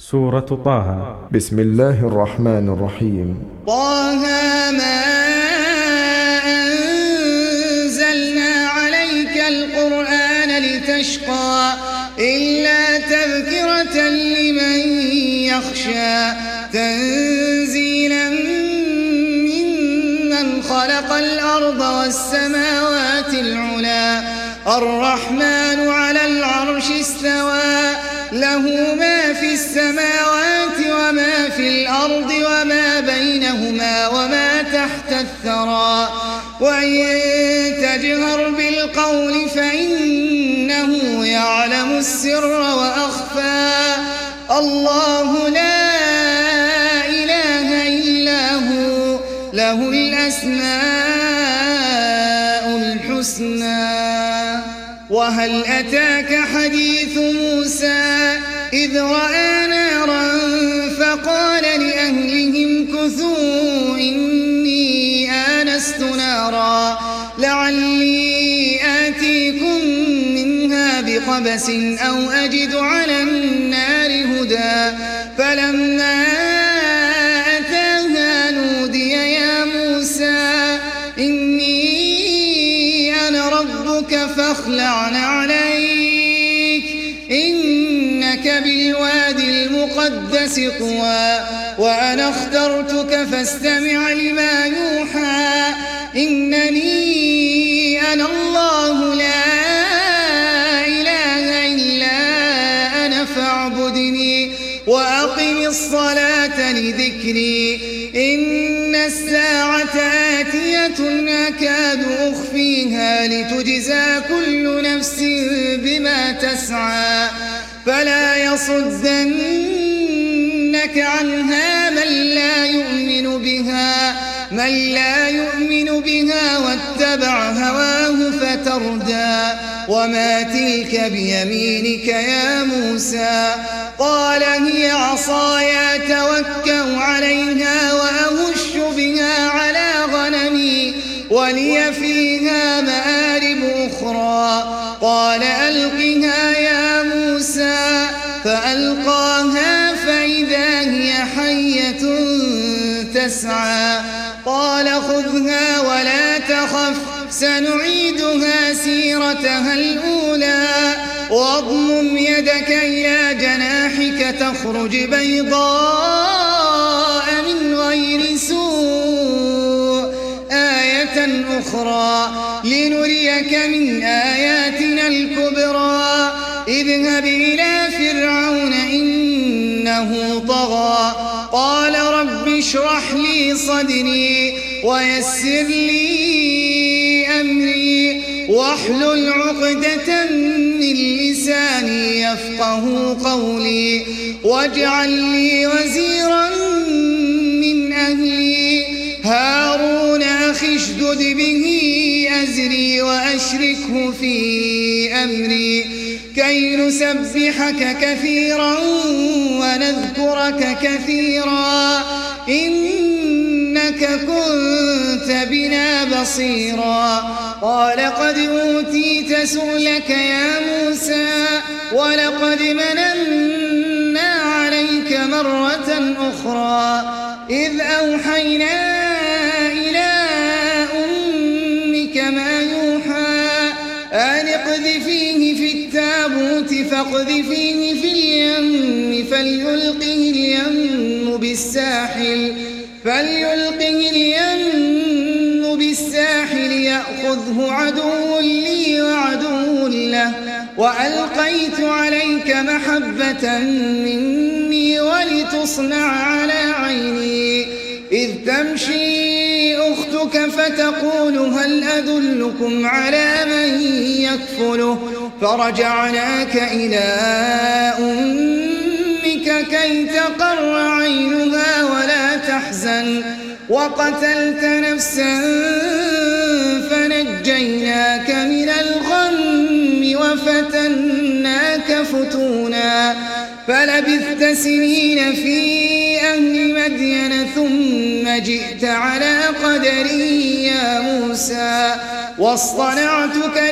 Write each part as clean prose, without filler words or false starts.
سورة طه. بسم الله الرحمن الرحيم. طه ما أنزلنا عليك القرآن لتشقى إلا تذكرة لمن يخشى تنزيلا ممن خلق الأرض والسماوات العلى الرحمن على العرش استوى له ما في السماوات وما في الأرض وما بينهما وما تحت الثرى وإن تجهر بالقول فإنه يعلم السر وأخفى الله لا إله إلا هو له الأسماء الحسنى. وهل أتاك حديث موسى إذ رأى نارا فقال لأهلهم كثوا إني آنست نارا لعلي آتيكم منها بقبس أو أجد على النار هدى فلما أتاها نودي يا موسى إني أنا ربك فاخلع عليك إنك بالوادي المقدس طوى وأنا اخترتك فاستمع لما يوحى إنني أنا الله لا إله إلا أنا فاعبدني وأقم الصلاة لذكري إن الساعة آتية أكاد أخفيها لتجزى كل نفس بما تسعى فلا يصدنك عنها من لا يؤمن بها واتبع هواه فتردى وما تلك بيمينك يا موسى قال هي عصاي أتوكأ عليها وأهش بها على غنمي ولي فيها مآرب أخرى قال ألقها يا موسى فألقاها فإذا هي حية تسعى قال خذها ولا تخف سنعيدها سيرتها الأولى واضمم يدك إلى جناحك تخرج بيضاء من غير سوء آية أخرى لنريك من آياتنا الكبرى اذهب إلى فرعون إنه طغى قال رب اشرح لي صدري ويسر لي أمري واحلل عقدة من لساني يفقه قولي واجعل لي وزيرا من أهلي هارون أخي اشدد به أزري وأشركه في أمري كي نسبحك كثيرا ونذكرك كثيرا إنك كنت بنا بصيرا قال قد أوتيت سؤلك يا موسى ولقد مننا عليك مرة أخرى إذ أوحينا إلى أمك ما يوحى أن اقذفيه في التابوت فاقذفيه في اليم فليلقه اليم بالساحل يأخذه عدو لي وعدو له وألقيت عليك محبة مني ولتصنع على عيني إذ تمشي أختك فتقول هل أدلكم على من يكفله فرجعناك إلى أمك كي تقر عينها ولا تحزن وقتلت نفسا فنجيناك من الغم وفتناك فتونا فلبثت سنين في أهل مدين ثم جئت على قدري يا موسى واصطنعتك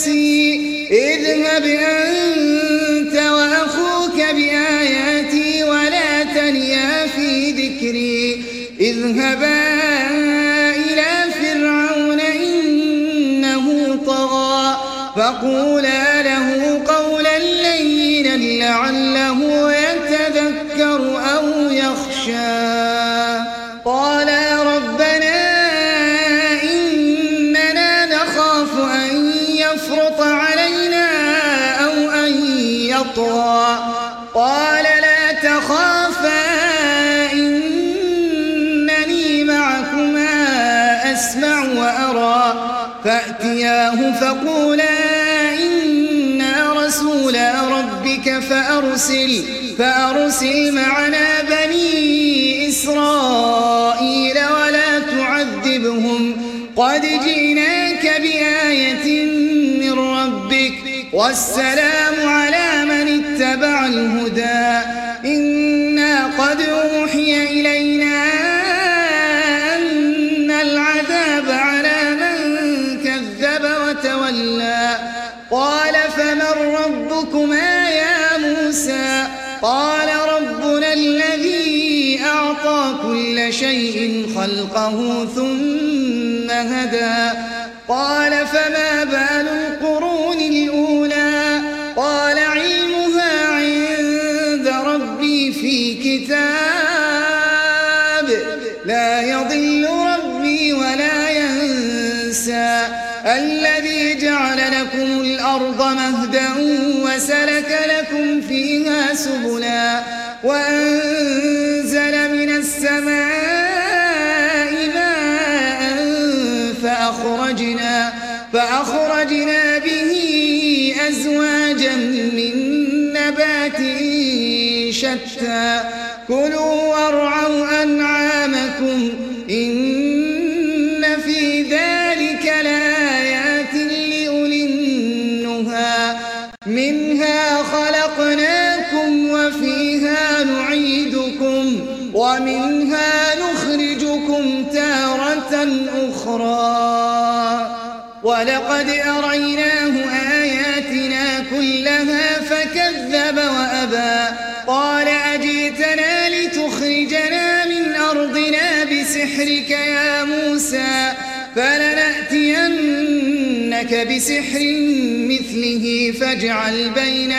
لنفسي اذهب أنت وأخوك بآياتي اذهبا إلى فرعون إنه طغى فقولا له قولا لينا لعله يتذكر أو يخشى قالا ربنا إننا نخاف أن يفرط علينا أو أن يطغى قال لا تخافا إنني معكما أسمع وأرى فأتياه فقولا إنا رسولا ربك فأرسل معنا بني إسرائيل ولا تعذبهم قد جئناك بآية من ربك والسلام على من اتبع الهدى إنا قد أوحي إلينا أن العذاب على من كذب وتولى قال فمن ربكما يا موسى قال ربنا الذي أعطى كل شيء خلقه ثم هدى قال فما بال القرون الأولى قال علمها عند ربي في كتاب لا يضل ربي ولا ينسى الذي جعل لكم الأرض مهدا وسلك لكم فيها سبلا وأنزل من السماء ماء فأخرجنا به أزواجا من نبات شتى كلوا وارعوا أنعامكم إن في ذلك لآيات لأولي النهى منها خلقناكم وفيها نعيدكم ومنها نخرجكم تارة أخرى ولقد أريناه آياتنا كلها فكذب وأبى قال أجئتنا لتخرجنا من أرضنا بسحرك يا موسى فلنأتينك بسحر مثله فاجعل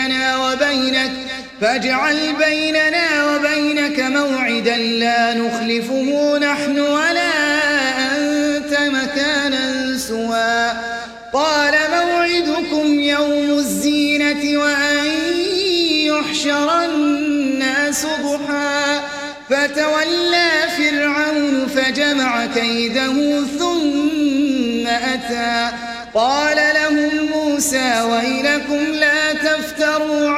بيننا وبينك موعدا لا نخلفه نحن ولا أنت مكانا سوى قال موعدكم يوم الزينة وأن يحشر الناس ضحى فتولى فرعون فجمع كيده ثم أتى قال لهم موسى ويلكم لا تفتروا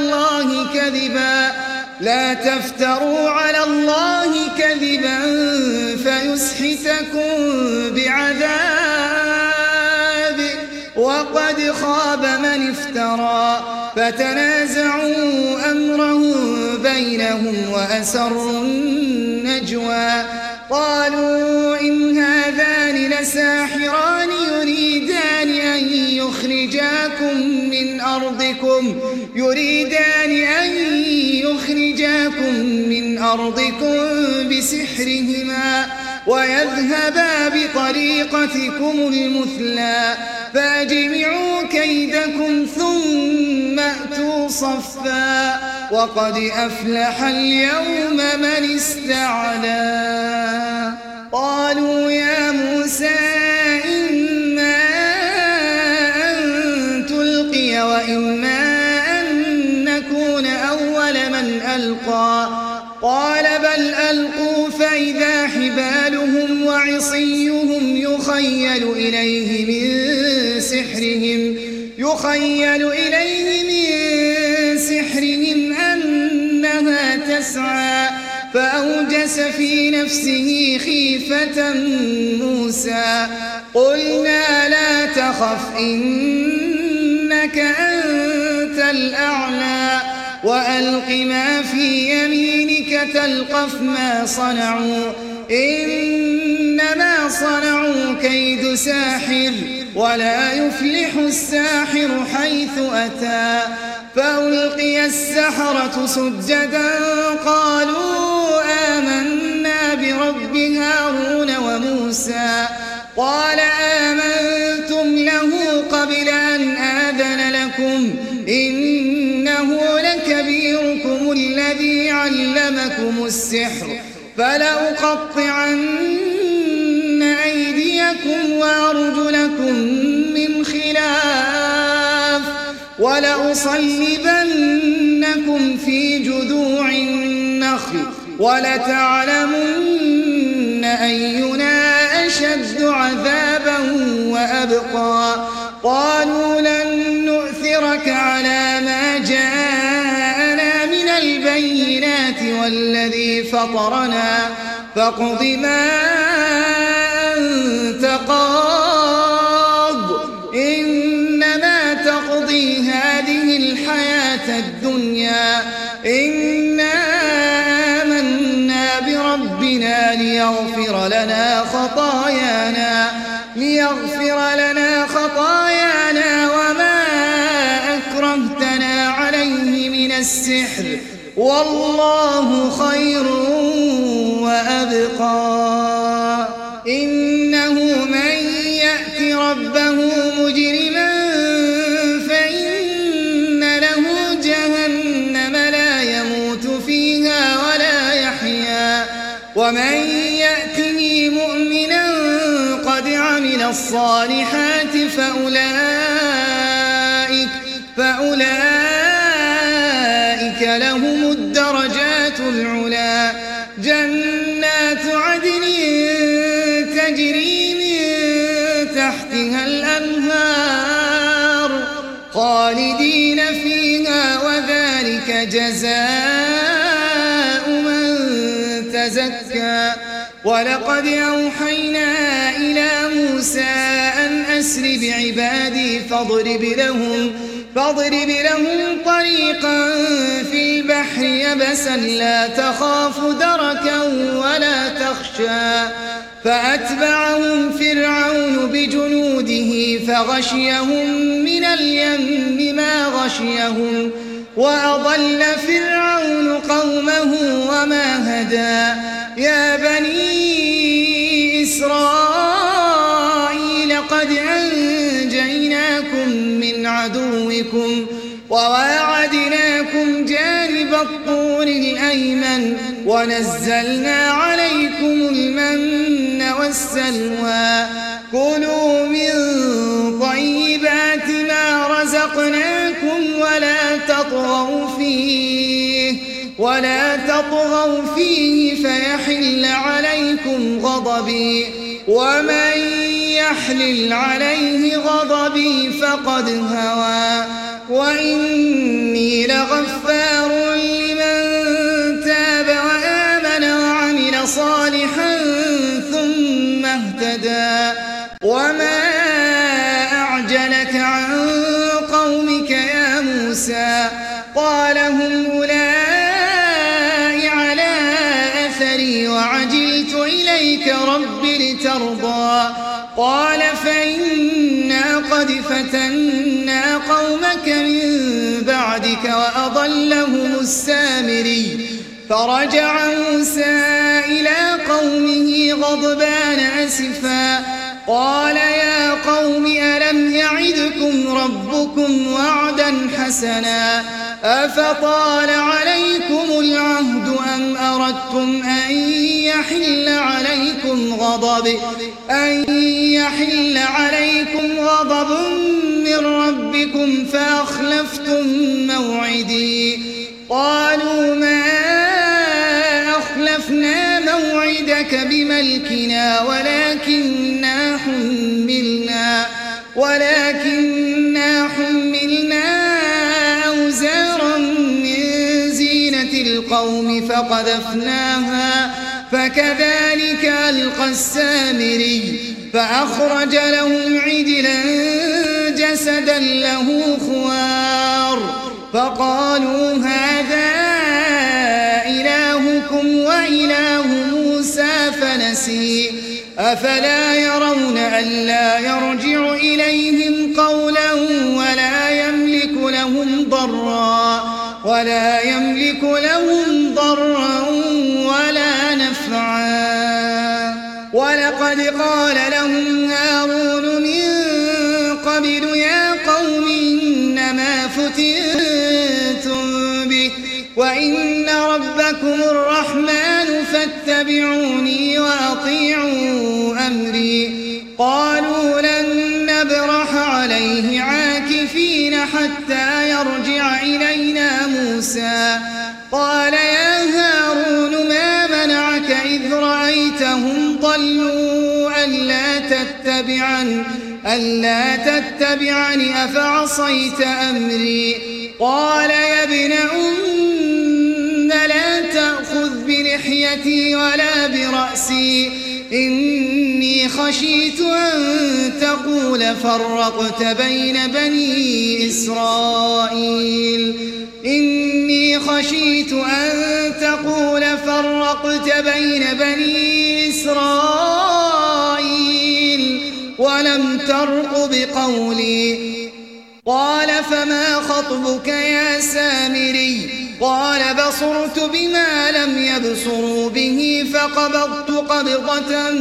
على الله كذبا فيسحتكم بعذاب وقد خاب من افترى فتنازعوا أمرهم بينهم وأسروا النجوى قالوا إن هذان لساحران يريدان أن يخرجاكم من أرضكم بسحرهما ويذهبا بطريقتكم المثلى فاجمعوا كيدكم ثم أتوا صفا وقد أفلح اليوم من استعلى قالوا يا موسى إما أن تلقي وإما أن نكون أول من ألقى قال بل ألقوا فإذا حبالهم وعصيهم يخيل إليه من سحرهم أنها تسعى فأوجس في نفسه خيفة موسى قلنا لا تخف إنك أنت الأعلى وألق ما في يمينك تلقف ما صنعوا إنما صنعوا كيد ساحر ولا يفلح الساحر حيث أتى فألقي السحرة سجدا قالوا آمنا برب قال آمنتم له قبل أن آذن لكم إنه لكبيركم الذي علمكم السحر فلأقطعن أيديكم وأرجلكم من خلاف ولأصلبنكم في جذوع النخل ولتعلمن أينا أشد عذابا وأبقى قالوا لن نؤثرك على ما جاءنا من البينات والذي فطرنا فاقض ما أنت قاض إنما تقضي هذه الحياة الدنيا إنا آمنا بربنا ليغفر لنا خطايانا وما أكرهتنا عليه من السحر والله خير وأبقى إنه من يأت ربه مجرما فإن له جهنم لا يموت فيها ولا يحيا ومن يأتني مؤمنا قد عمل الصالحات فأولئك لهم الدرجات العلا جنات عدن تجري من تحتها الأنهار خالدين فيها وذلك جزاء من تزكى ولقد أوحينا إلى موسى أن أسر بعبادي فاضرب لهم طريقا في البحر يبسا لا تخاف دركا ولا تخشى فأتبعهم فرعون بجنوده فغشيهم من اليم ما غشيهم وأضل فرعون قومه وما هدى يا بني إسرائيل قد أنجيناكم من عدوكم وواعدناكم جانب الطور الأيمن ونزلنا عليكم المن والسلوى كلوا من طيبات ما رزقناكم ولا تطغوا فيه فيحل عليكم غضبي ومن يحلل عليه غضبي فقد هوى وإني لغفار لمن تاب وآمن وعمل صالحا ثم اهتدى وما أعجلك عن قومك يا موسى قال هم أولئك على أثري وعجلت إليك رب لترضى قال فإنا قد فتنا قومك من بعدك وأضلهم السامري فرجع موسى إلى قومه غضبان أسفا قال يا قوم ألم يعدكم ربكم وعدا حسنا أفطال عليكم العهد أم أردتم أن يحل عليكم غضب من ربكم فأخلفتم موعدي قالوا ما أخلفنا موعدك بملكنا ولكننا حملنا أوزارا من زينة القوم فقذفناها فكذلك ألقى السامري فأخرج لهم عجلا جسدا له خوار فقالوا هذا إلهكم وإله موسى فنسي أفلا يرون ألا يرجع إليهم قولا ولا يملك لهم ضرا ولا نفعا ولقد قال لهم هارون من قبل يا قوم إنما فتنتم به وإن ربكم الرحمن فاتبعوني وأطيعوا أمري قالوا لن نبرح عليه عاكفين حتى يرجع إلينا موسى قال يا هارون ما منعك إذ رأيتهم ضلوا ألا تتبعني أفعصيت أمري قال يا ابن لا تأخذ بلحيتي ولا برأسي إني خشيت أن تقول فرقت بين بني إسرائيل ولم ترقب قولي قال فما خطبك يا سامري قال بصرت بما لم يبصروا به فقبضت قبضة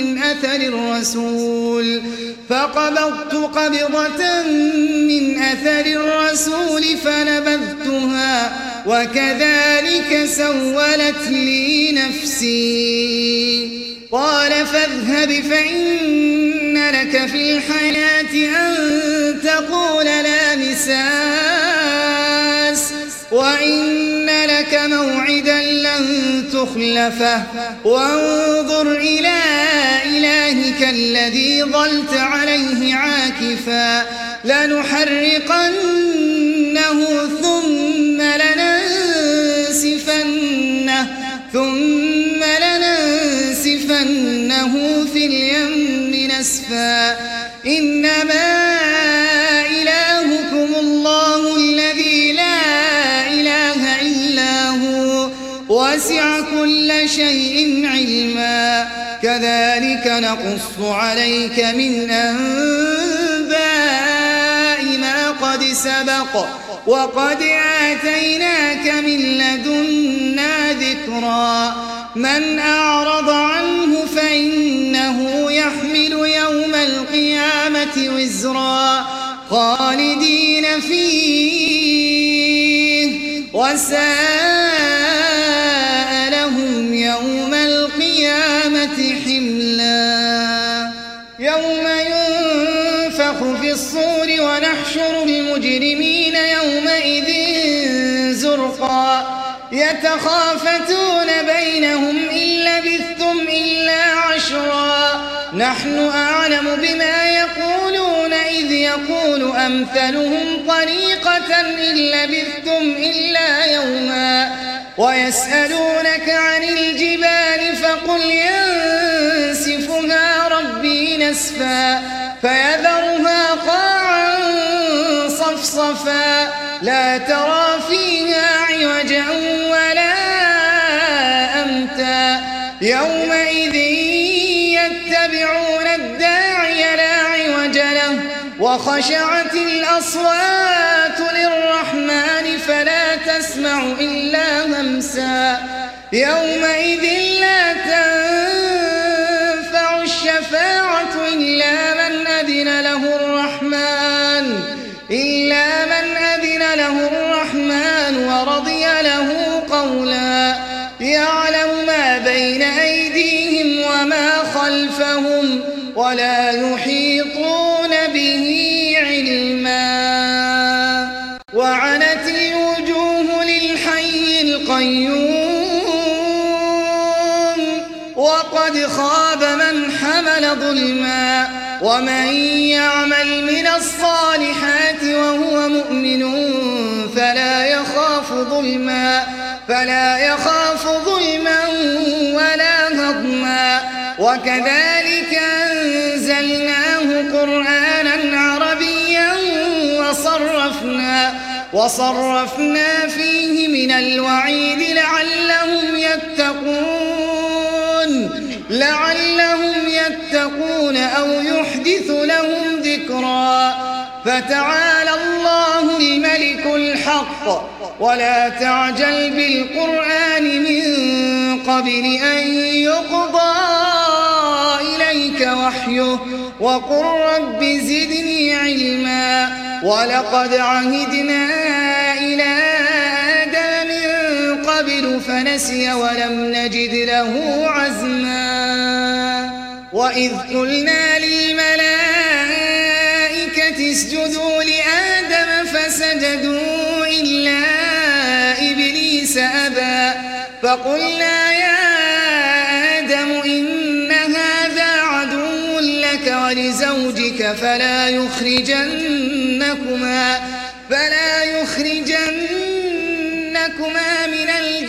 من أثر الرسول فنبذتها وكذلك سولت لي نفسي قال فاذهب فإن لك في الحياة أن تقول لا مساس وإن لك موعدا لن تخلفه وانظر إلى إلهك الذي ظلت عليه عاكفا لنحرقنه ثم لننسفنه في اليم نسفا إنما إلهكم الله الذي لا إله إلا هو وسع كل شيء علما كذلك نقص عليك من أنباء ما قد سبق وقد آتيناك من لدنا ذكرا من أعرض عنه فإنه يحمل يوم القيامة وزرا خالدين فيه وساء لهم يوم القيامة حملا يوم ينفخ في الصور ونحشر المجرمين يومئذ زرقا يتخافتون بينهم إن لبثتم إلا عشرا نحن أعلم بما يقولون إذ يقول أمثلهم طريقة إن لبثتم إلا يوما ويسألونك عن الجبال فقل ينسفها ربي نسفا فيذرها قاعا صفصفا لا ترى فيها عوجا ولا أمتا يومئذ يتبعون الداعي لا عوج له وخشعت الأصوات للرحمن فلا تسمع إلا همسا يومئذ لا تنفع الشفاعة إلا من أذن له الرحمن ورضي له قولا يعلم ما بين أيديهم وما خلفهم ولا يحيطون به علما وعنت الوجوه للحي القيوم وقد خاب من حمل ظلما ومن يعمل من الصالحات وهو مؤمن فلا يخاف ظلما ولا هضما وكذلك أنزلناه قرآنا عربيا وصرفنا فيه من الوعيد لعلهم يتقون أو يحدث لهم ذكرا فتعالى الله الملك الحق ولا تعجل بالقرآن من قبل أن يقضى إليك وحيه وقل رب زدني علما ولقد عهدنا إلى آدم من قبل فنسي ولم نجد له عزما وإذ قلنا للملائكة اسجدوا لآدم فسجدوا إلا إبليس أبى فقلنا يا آدم إن هذا عدو لك ولزوجك فلا يخرجنكما من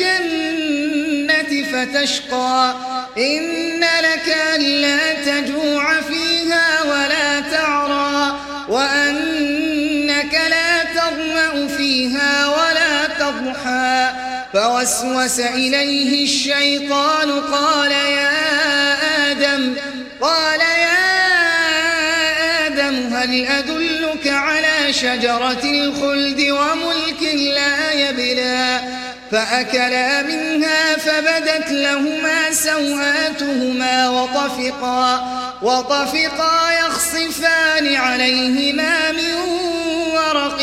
الجنة فتشقى إن لك ألا تجوع فيها ولا تعرى وأنك لا تظمأ فيها ولا تضحى فوسوس إليه الشيطان قال يا آدم هل أدلك على شجرة الخلد وملك لا يبلى فأكلا منها فبدت لهما سوآتهما وطفقا يخصفان عليهما من ورق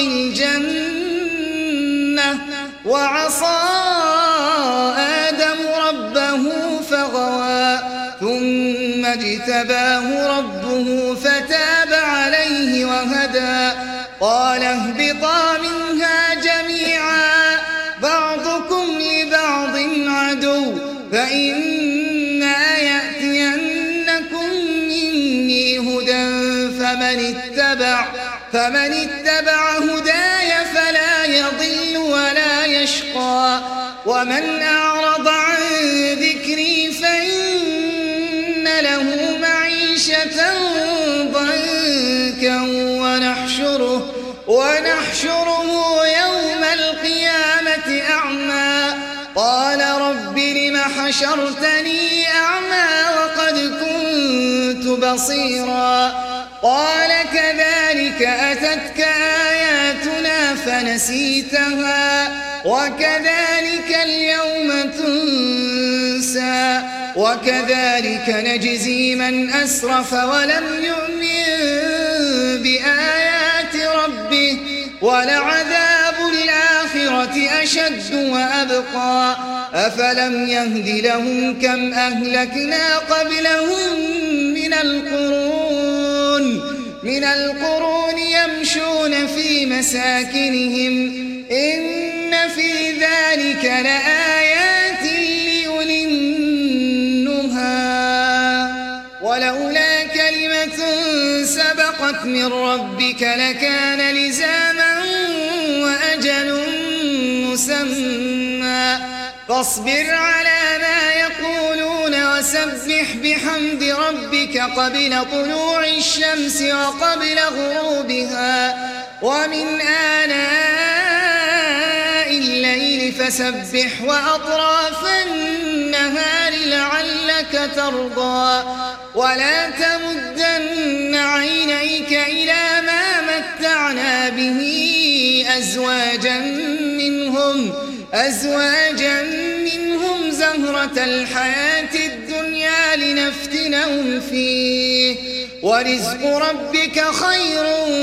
الجنة وعصى آدم ربه فغوى ثم اجتباه ربه فتاب عليه وهدى قال اهبطا منها جميعا بعضكم لبعض عدو فإما يأتينكم مني هدى فمن اتبع هداي فلا يضل ولا يشقى ومن أعرض عن ذكري فإن له معيشة ضنكا ونحشره يوم القيامة أعمى قال رب لم حشرتني أعمى وقد كنت بصيرا قال كذلك أتتك آياتنا فنسيتها وكذلك اليوم تنسى وكذلك نجزي من أسرف ولم يؤمن بآيات ربه ولعذاب الآخرة أشد وأبقى أفلم يهد لهم كم أهلكنا قبلهم من القرون يمشون في مساكنهم إن في ذلك لآيات لأولي النهى ولولا كلمة سبقت من ربك لكان لزاما وأجل مسمى فاصبر على ما يقولون وسبح بحمد ربك قبل طلوع الشمس وقبل غروبها ومن آناء الليل فسبح وأطراف النهار لعلك ترضى ولا تمدن عينيك إلى ما متعنا به أزواجا منهم زهرة الحياة الدنيا لنفتنهم فيه ورزق ربك خير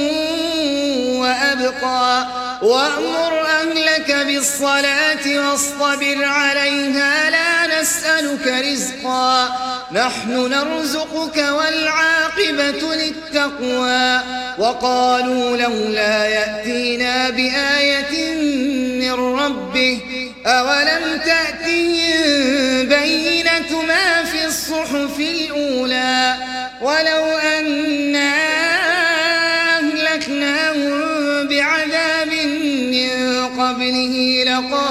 وأبقى وأمر أهلك بالصلاة واصطبر عليها لا نسألك رزقا نحن نرزقك والعاقبة للتقوى وقالوا لولا يأتينا بآية من ربه أولم تأتهم بينة ما في الصحف الأولى ولو أنا أهلكناهم بعذاب من قبله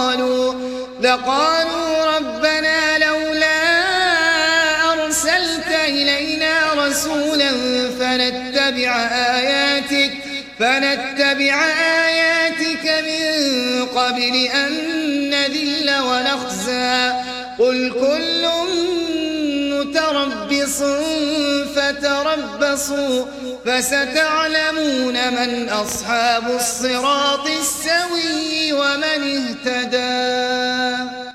لقالوا ربنا لولا أرسلت إلينا رسولا فنتبع آياتك من قبل أن نذل ونخزى قل كل متربص فتربصوا فستعلمون من أصحاب الصراط السوي ومن اهتدى.